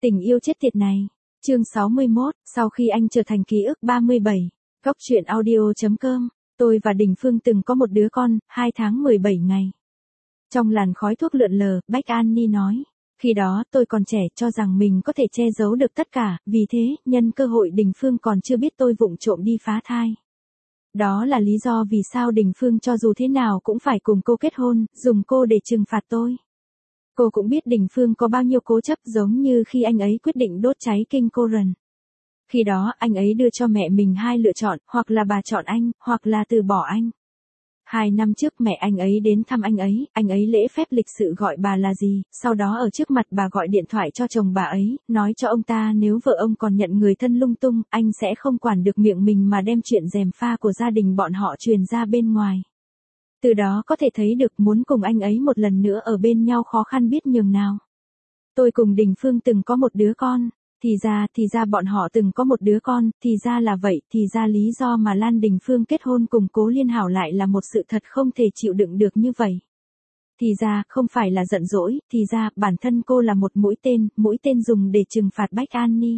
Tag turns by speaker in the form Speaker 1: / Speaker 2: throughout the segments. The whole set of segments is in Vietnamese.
Speaker 1: Tình yêu chết tiệt này. Chương 61, sau khi anh trở thành ký ức 37. Góc truyện audio.com. Tôi và Đình Phương từng có một đứa con, 2 tháng 17 ngày. Trong làn khói thuốc lượn lờ, Bách An Ni nói. Khi đó tôi còn trẻ cho rằng mình có thể che giấu được tất cả, vì thế, nhân cơ hội Đình Phương còn chưa biết tôi vụng trộm đi phá thai. Đó là lý do vì sao Đình Phương cho dù thế nào cũng phải cùng cô kết hôn, dùng cô để trừng phạt tôi. Cô cũng biết Đình Phương có bao nhiêu cố chấp, giống như khi anh ấy quyết định đốt cháy kinh Koran. Khi đó anh ấy đưa cho mẹ mình 2 lựa chọn, hoặc là bà chọn anh, hoặc là từ bỏ anh. 2 năm trước mẹ anh ấy đến thăm anh ấy lễ phép lịch sự gọi bà là gì, sau đó ở trước mặt bà gọi điện thoại cho chồng bà ấy, nói cho ông ta nếu vợ ông còn nhận người thân lung tung, anh sẽ không quản được miệng mình mà đem chuyện gièm pha của gia đình bọn họ truyền ra bên ngoài. Từ đó có thể thấy được muốn cùng anh ấy một lần nữa ở bên nhau khó khăn biết nhường nào. Tôi cùng Đình Phương từng có một đứa con, thì ra bọn họ từng có một đứa con, thì ra là vậy, thì ra lý do mà Lan Đình Phương kết hôn cùng Cố Liên Hảo lại là một sự thật không thể chịu đựng được như vậy. Thì ra, không phải là giận dỗi, thì ra, bản thân cô là một mũi tên dùng để trừng phạt Bách An Ni.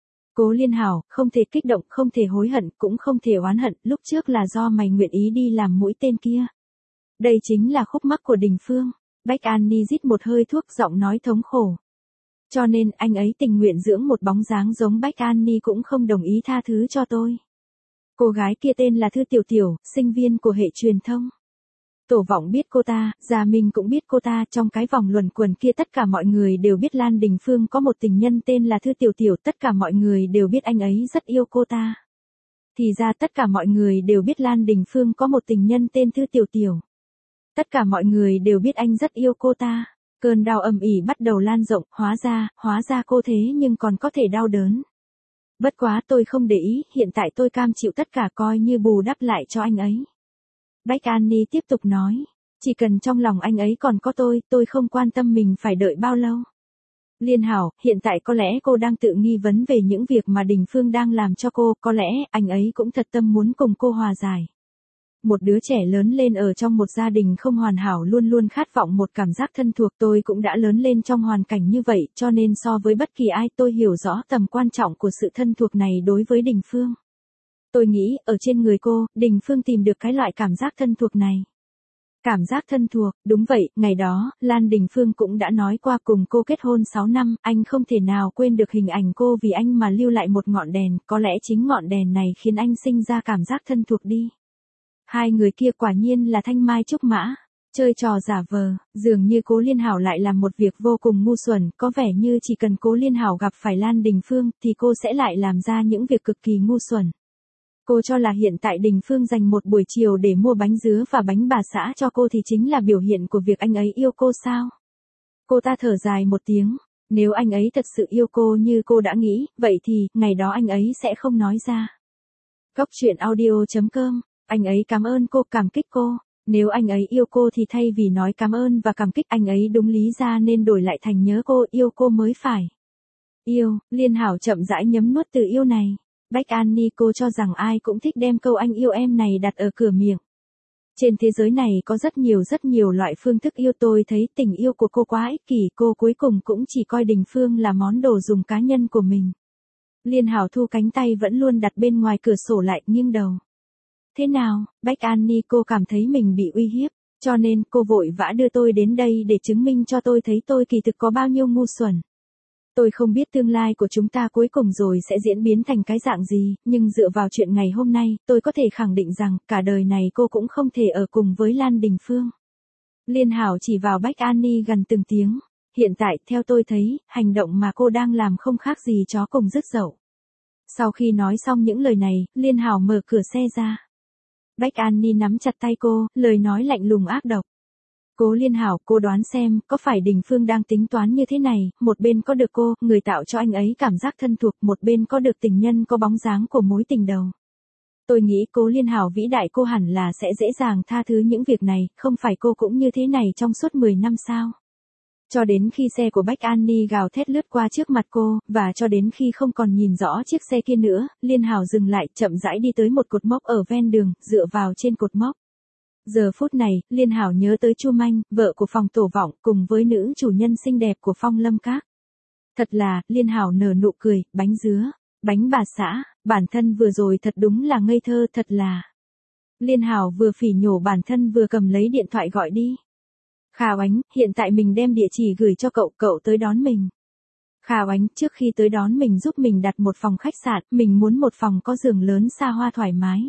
Speaker 1: Cố Liên Hảo, không thể kích động, không thể hối hận, cũng không thể oán hận, lúc trước là do mày nguyện ý đi làm mũi tên kia. Đây chính là khúc mắc của Đình Phương. Bách An Ni rít một hơi thuốc, giọng nói thống khổ. Cho nên anh ấy tình nguyện dưỡng một bóng dáng giống Bách An Ni cũng không đồng ý tha thứ cho tôi. Cô gái kia tên là Thư Tiểu Tiểu, sinh viên của hệ truyền thông. Tổ Vọng biết cô ta, Gia Minh cũng biết cô ta, trong cái vòng luẩn quẩn kia tất cả mọi người đều biết Lan Đình Phương có một tình nhân tên là Thư Tiểu Tiểu, tất cả mọi người đều biết anh ấy rất yêu cô ta. Thì ra tất cả mọi người đều biết Lan Đình Phương có một tình nhân tên Thư Tiểu Tiểu. Tất cả mọi người đều biết anh rất yêu cô ta. Cơn đau âm ỉ bắt đầu lan rộng, hóa ra cô thế nhưng còn có thể đau đớn. Bất quá tôi không để ý, hiện tại tôi cam chịu tất cả coi như bù đắp lại cho anh ấy. Bách An Ni tiếp tục nói, chỉ cần trong lòng anh ấy còn có tôi không quan tâm mình phải đợi bao lâu. Liên Hảo, hiện tại có lẽ cô đang tự nghi vấn về những việc mà Đình Phương đang làm cho cô, có lẽ anh ấy cũng thật tâm muốn cùng cô hòa giải. Một đứa trẻ lớn lên ở trong một gia đình không hoàn hảo luôn luôn khát vọng một cảm giác thân thuộc, tôi cũng đã lớn lên trong hoàn cảnh như vậy, cho nên so với bất kỳ ai tôi hiểu rõ tầm quan trọng của sự thân thuộc này đối với Đình Phương. Tôi nghĩ, ở trên người cô, Đình Phương tìm được cái loại cảm giác thân thuộc này. Cảm giác thân thuộc, đúng vậy, ngày đó, Lan Đình Phương cũng đã nói qua cùng cô kết hôn 6 năm, anh không thể nào quên được hình ảnh cô vì anh mà lưu lại một ngọn đèn, có lẽ chính ngọn đèn này khiến anh sinh ra cảm giác thân thuộc đi. Hai người kia quả nhiên là thanh mai trúc mã, chơi trò giả vờ, dường như Cố Liên Hảo lại làm một việc vô cùng ngu xuẩn, có vẻ như chỉ cần Cố Liên Hảo gặp phải Lan Đình Phương thì cô sẽ lại làm ra những việc cực kỳ ngu xuẩn. Cô cho là hiện tại Đình Phương dành một buổi chiều để mua bánh dứa và bánh bà xã cho cô thì chính là biểu hiện của việc anh ấy yêu cô sao? Cô ta thở dài một tiếng, nếu anh ấy thật sự yêu cô như cô đã nghĩ, vậy thì, ngày đó anh ấy sẽ không nói ra. Góc truyện audio.com. Anh ấy cảm ơn cô, cảm kích cô. Nếu anh ấy yêu cô thì thay vì nói cảm ơn và cảm kích anh ấy đúng lý ra nên đổi lại thành nhớ cô, yêu cô mới phải. Yêu, Liên Hảo chậm rãi nhấm nuốt từ yêu này. Bách An Ni cô cho rằng ai cũng thích đem câu anh yêu em này đặt ở cửa miệng. Trên thế giới này có rất nhiều loại phương thức yêu, tôi thấy tình yêu của cô quá ích kỷ, cô cuối cùng cũng chỉ coi Đình Phương là món đồ dùng cá nhân của mình. Liên Hảo thu cánh tay vẫn luôn đặt bên ngoài cửa sổ lại, nghiêng đầu. Thế nào, Bách An Ni cô cảm thấy mình bị uy hiếp, cho nên cô vội vã đưa tôi đến đây để chứng minh cho tôi thấy tôi kỳ thực có bao nhiêu ngu xuẩn. Tôi không biết tương lai của chúng ta cuối cùng rồi sẽ diễn biến thành cái dạng gì, nhưng dựa vào chuyện ngày hôm nay, tôi có thể khẳng định rằng, cả đời này cô cũng không thể ở cùng với Lan Đình Phương. Liên Hảo chỉ vào Bách An Ni gần từng tiếng, hiện tại, theo tôi thấy, hành động mà cô đang làm không khác gì chó cùng rứt dậu. Sau khi nói xong những lời này, Liên Hảo mở cửa xe ra. Bách An Ni nắm chặt tay cô, lời nói lạnh lùng ác độc. Cố Liên Hảo, cô đoán xem, có phải Đình Phương đang tính toán như thế này, một bên có được cô, người tạo cho anh ấy cảm giác thân thuộc, một bên có được tình nhân có bóng dáng của mối tình đầu. Tôi nghĩ Cố Liên Hảo vĩ đại cô hẳn là sẽ dễ dàng tha thứ những việc này, không phải cô cũng như thế này trong suốt 10 năm sao? Cho đến khi xe của Bách An Ni gào thét lướt qua trước mặt cô, và cho đến khi không còn nhìn rõ chiếc xe kia nữa, Liên Hảo dừng lại, chậm rãi đi tới một cột mốc ở ven đường, dựa vào trên cột mốc. Giờ phút này, Liên Hảo nhớ tới Chu Manh, vợ của Phòng Tổ Vọng, cùng với nữ chủ nhân xinh đẹp của Phong Lâm Các. Thật là, Liên Hảo nở nụ cười, bánh dứa, bánh bà xã, bản thân vừa rồi thật đúng là ngây thơ thật là. Liên Hảo vừa phỉ nhổ bản thân vừa cầm lấy điện thoại gọi đi. Khả Oánh, hiện tại mình đem địa chỉ gửi cho cậu, cậu tới đón mình. Khả Oánh, trước khi tới đón mình giúp mình đặt một phòng khách sạn, mình muốn một phòng có giường lớn xa hoa thoải mái.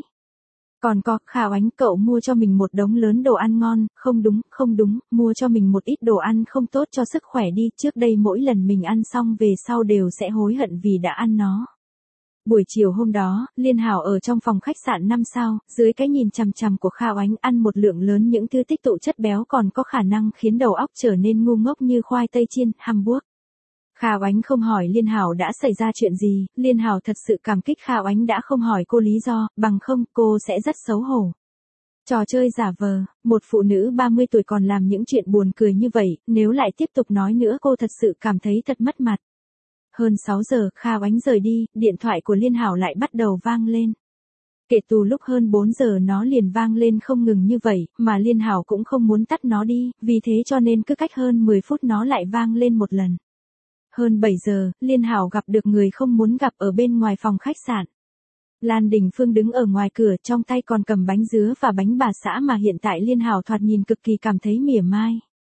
Speaker 1: Còn có, Khả Oánh, cậu mua cho mình một đống lớn đồ ăn ngon, không đúng, mua cho mình một ít đồ ăn không tốt cho sức khỏe đi, trước đây mỗi lần mình ăn xong về sau đều sẽ hối hận vì đã ăn nó. Buổi chiều hôm đó, Liên Hảo ở trong phòng khách sạn 5 sao, dưới cái nhìn chằm chằm của Khả Oánh ăn một lượng lớn những thứ tích tụ chất béo còn có khả năng khiến đầu óc trở nên ngu ngốc như khoai tây chiên, hamburger. Khả Oánh không hỏi Liên Hảo đã xảy ra chuyện gì, Liên Hảo thật sự cảm kích Khả Oánh đã không hỏi cô lý do, bằng không cô sẽ rất xấu hổ. Trò chơi giả vờ, một phụ nữ 30 tuổi còn làm những chuyện buồn cười như vậy, nếu lại tiếp tục nói nữa cô thật sự cảm thấy thật mất mặt. Hơn 6 giờ, Khả Oánh rời đi, điện thoại của Liên Hảo lại bắt đầu vang lên. Kể từ lúc hơn 4 giờ nó liền vang lên không ngừng như vậy, mà Liên Hảo cũng không muốn tắt nó đi, vì thế cho nên cứ cách hơn 10 phút nó lại vang lên một lần. Hơn 7 giờ, Liên Hảo gặp được người không muốn gặp ở bên ngoài phòng khách sạn. Lan Đình Phương đứng ở ngoài cửa trong tay còn cầm bánh dứa và bánh bà xã mà hiện tại Liên Hảo thoạt nhìn cực kỳ cảm thấy mỉa mai.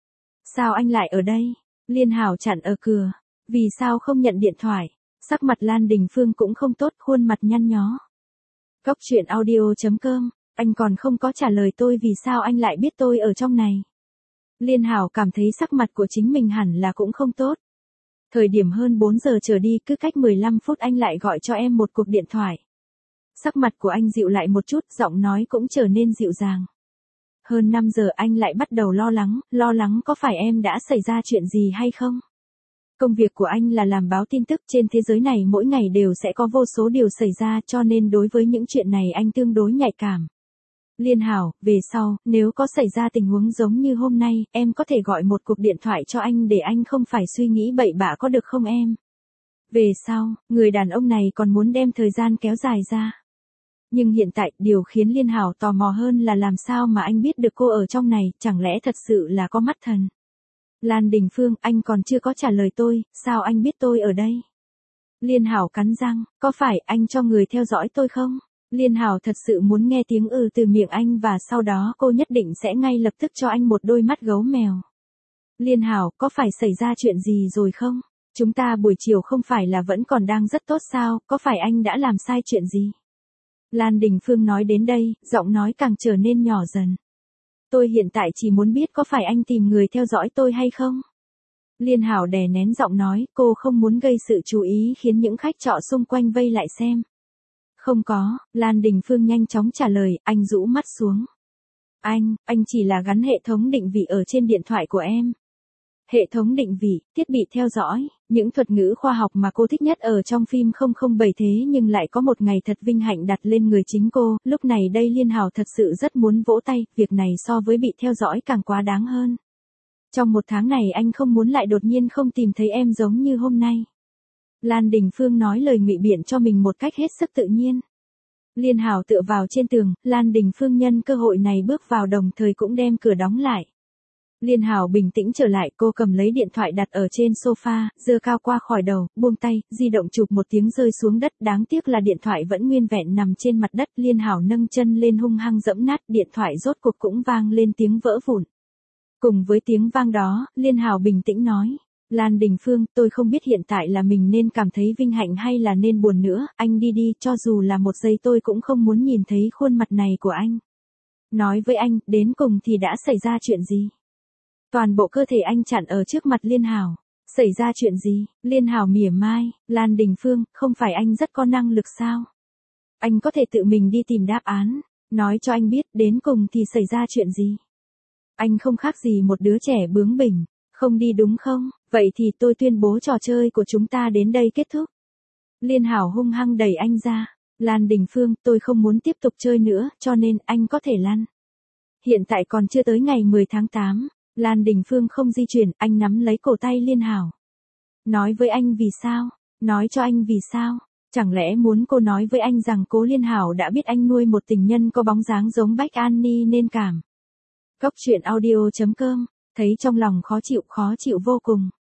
Speaker 1: Sao anh lại ở đây? Liên Hảo chặn ở cửa. Vì sao không nhận điện thoại? Sắc mặt Lan Đình Phương cũng không tốt, khuôn mặt nhăn nhó. Góc chuyện audio.com, anh còn không có trả lời tôi vì sao anh lại biết tôi ở trong này. Liên Hảo cảm thấy sắc mặt của chính mình hẳn là cũng không tốt. Thời điểm hơn 4 giờ trở đi cứ cách 15 phút anh lại gọi cho em một cuộc điện thoại. Sắc mặt của anh dịu lại một chút, giọng nói cũng trở nên dịu dàng. Hơn 5 giờ anh lại bắt đầu lo lắng có phải em đã xảy ra chuyện gì hay không? Công việc của anh là làm báo tin tức trên thế giới này mỗi ngày đều sẽ có vô số điều xảy ra cho nên đối với những chuyện này anh tương đối nhạy cảm. Liên Hảo, về sau, nếu có xảy ra tình huống giống như hôm nay, em có thể gọi một cuộc điện thoại cho anh để anh không phải suy nghĩ bậy bạ có được không em? Về sau, người đàn ông này còn muốn đem thời gian kéo dài ra. Nhưng hiện tại, điều khiến Liên Hảo tò mò hơn là làm sao mà anh biết được cô ở trong này, chẳng lẽ thật sự là có mắt thần? Lan Đình Phương, anh còn chưa có trả lời tôi, sao anh biết tôi ở đây? Liên Hảo cắn răng, có phải anh cho người theo dõi tôi không? Liên Hảo thật sự muốn nghe tiếng từ miệng anh và sau đó cô nhất định sẽ ngay lập tức cho anh một đôi mắt gấu mèo. Liên Hảo, có phải xảy ra chuyện gì rồi không? Chúng ta buổi chiều không phải là vẫn còn đang rất tốt sao, có phải anh đã làm sai chuyện gì? Lan Đình Phương nói đến đây, giọng nói càng trở nên nhỏ dần. Tôi hiện tại chỉ muốn biết có phải anh tìm người theo dõi tôi hay không? Liên Hảo đè nén giọng nói, cô không muốn gây sự chú ý khiến những khách trọ xung quanh vây lại xem. Không có, Lan Đình Phương nhanh chóng trả lời, anh rũ mắt xuống. Anh chỉ là gắn hệ thống định vị ở trên điện thoại của em. Hệ thống định vị, thiết bị theo dõi, những thuật ngữ khoa học mà cô thích nhất ở trong phim 007 thế nhưng lại có một ngày thật vinh hạnh đặt lên người chính cô, lúc này đây Liên Hảo thật sự rất muốn vỗ tay, việc này so với bị theo dõi càng quá đáng hơn. Trong một tháng này anh không muốn lại đột nhiên không tìm thấy em giống như hôm nay. Lan Đình Phương nói lời ngụy biện cho mình một cách hết sức tự nhiên. Liên Hảo tựa vào trên tường, Lan Đình Phương nhân cơ hội này bước vào đồng thời cũng đem cửa đóng lại. Liên Hảo bình tĩnh trở lại, cô cầm lấy điện thoại đặt ở trên sofa, giơ cao qua khỏi đầu, buông tay, di động chụp một tiếng rơi xuống đất, đáng tiếc là điện thoại vẫn nguyên vẹn nằm trên mặt đất, Liên Hảo nâng chân lên hung hăng dẫm nát, điện thoại rốt cuộc cũng vang lên tiếng vỡ vụn. Cùng với tiếng vang đó, Liên Hảo bình tĩnh nói, Lan Đình Phương, tôi không biết hiện tại là mình nên cảm thấy vinh hạnh hay là nên buồn nữa, anh đi đi, cho dù là một giây tôi cũng không muốn nhìn thấy khuôn mặt này của anh. Nói với anh, đến cùng thì đã xảy ra chuyện gì? Toàn bộ cơ thể anh chặn ở trước mặt Liên Hảo. Xảy ra chuyện gì? Liên Hảo mỉa mai, Lan Đình Phương, không phải anh rất có năng lực sao? Anh có thể tự mình đi tìm đáp án, nói cho anh biết đến cùng thì xảy ra chuyện gì? Anh không khác gì một đứa trẻ bướng bỉnh, không đi đúng không? Vậy thì tôi tuyên bố trò chơi của chúng ta đến đây kết thúc. Liên Hảo hung hăng đẩy anh ra. Lan Đình Phương, tôi không muốn tiếp tục chơi nữa, cho nên anh có thể lăn. Hiện tại còn chưa tới ngày 10 tháng 8. Lan Đình Phương không di chuyển, anh nắm lấy cổ tay Liên Hảo. Nói với anh vì sao? Nói cho anh vì sao? Chẳng lẽ muốn cô nói với anh rằng cố Liên Hảo đã biết anh nuôi một tình nhân có bóng dáng giống Bách An Ni nên cảm. Góc chuyện audio.com, thấy trong lòng khó chịu vô cùng.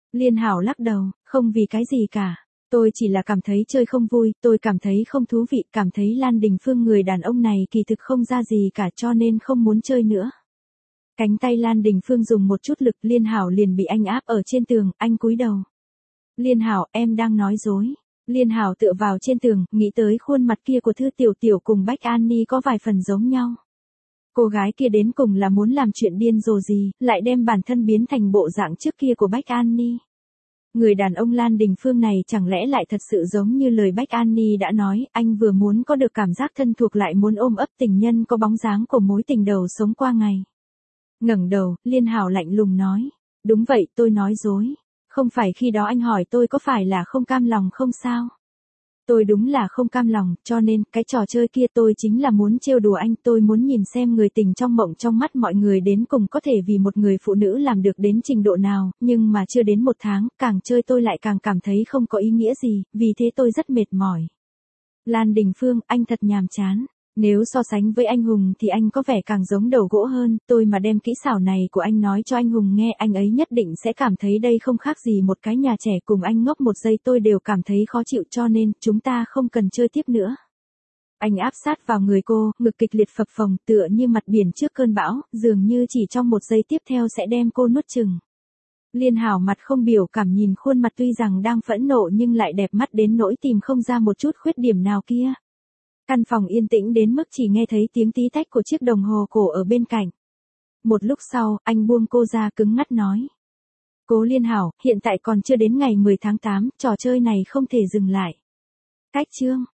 Speaker 1: Liên Hảo lắc đầu, không vì cái gì cả. Tôi chỉ là cảm thấy chơi không vui, tôi cảm thấy không thú vị, cảm thấy Lan Đình Phương người đàn ông này kỳ thực không ra gì cả cho nên không muốn chơi nữa. Cánh tay Lan Đình Phương dùng một chút lực, Liên Hảo liền bị anh áp ở trên tường, anh cúi đầu. Liên Hảo, em đang nói dối. Liên Hảo tựa vào trên tường, nghĩ tới khuôn mặt kia của Thư Tiểu Tiểu cùng Bách An Ni có vài phần giống nhau. Cô gái kia đến cùng là muốn làm chuyện điên rồ gì, lại đem bản thân biến thành bộ dạng trước kia của Bách An Ni. Người đàn ông Lan Đình Phương này chẳng lẽ lại thật sự giống như lời Bách An Ni đã nói, anh vừa muốn có được cảm giác thân thuộc lại muốn ôm ấp tình nhân có bóng dáng của mối tình đầu sống qua ngày. Ngẩng đầu, Liên Hảo lạnh lùng nói, đúng vậy tôi nói dối. Không phải khi đó anh hỏi tôi có phải là không cam lòng không sao? Tôi đúng là không cam lòng, cho nên, cái trò chơi kia tôi chính là muốn trêu đùa anh, tôi muốn nhìn xem người tình trong mộng trong mắt mọi người đến cùng có thể vì một người phụ nữ làm được đến trình độ nào, nhưng mà chưa đến 1 tháng, càng chơi tôi lại càng cảm thấy không có ý nghĩa gì, vì thế tôi rất mệt mỏi. Lan Đình Phương, anh thật nhàm chán. Nếu so sánh với anh Hùng thì anh có vẻ càng giống đầu gỗ hơn, tôi mà đem kỹ xảo này của anh nói cho anh Hùng nghe, anh ấy nhất định sẽ cảm thấy đây không khác gì một cái nhà trẻ, cùng anh ngốc 1 giây tôi đều cảm thấy khó chịu, cho nên, chúng ta không cần chơi tiếp nữa. Anh áp sát vào người cô, ngực kịch liệt phập phồng, tựa như mặt biển trước cơn bão, dường như chỉ trong 1 giây tiếp theo sẽ đem cô nuốt chửng. Liên Hảo mặt không biểu cảm nhìn khuôn mặt tuy rằng đang phẫn nộ nhưng lại đẹp mắt đến nỗi tìm không ra một chút khuyết điểm nào kia. Căn phòng yên tĩnh đến mức chỉ nghe thấy tiếng tí tách của chiếc đồng hồ cổ ở bên cạnh. Một lúc sau, anh buông cô ra cứng ngắt nói. Cố Liên Hảo, hiện tại còn chưa đến ngày 10 tháng 8, trò chơi này không thể dừng lại. Cách chương.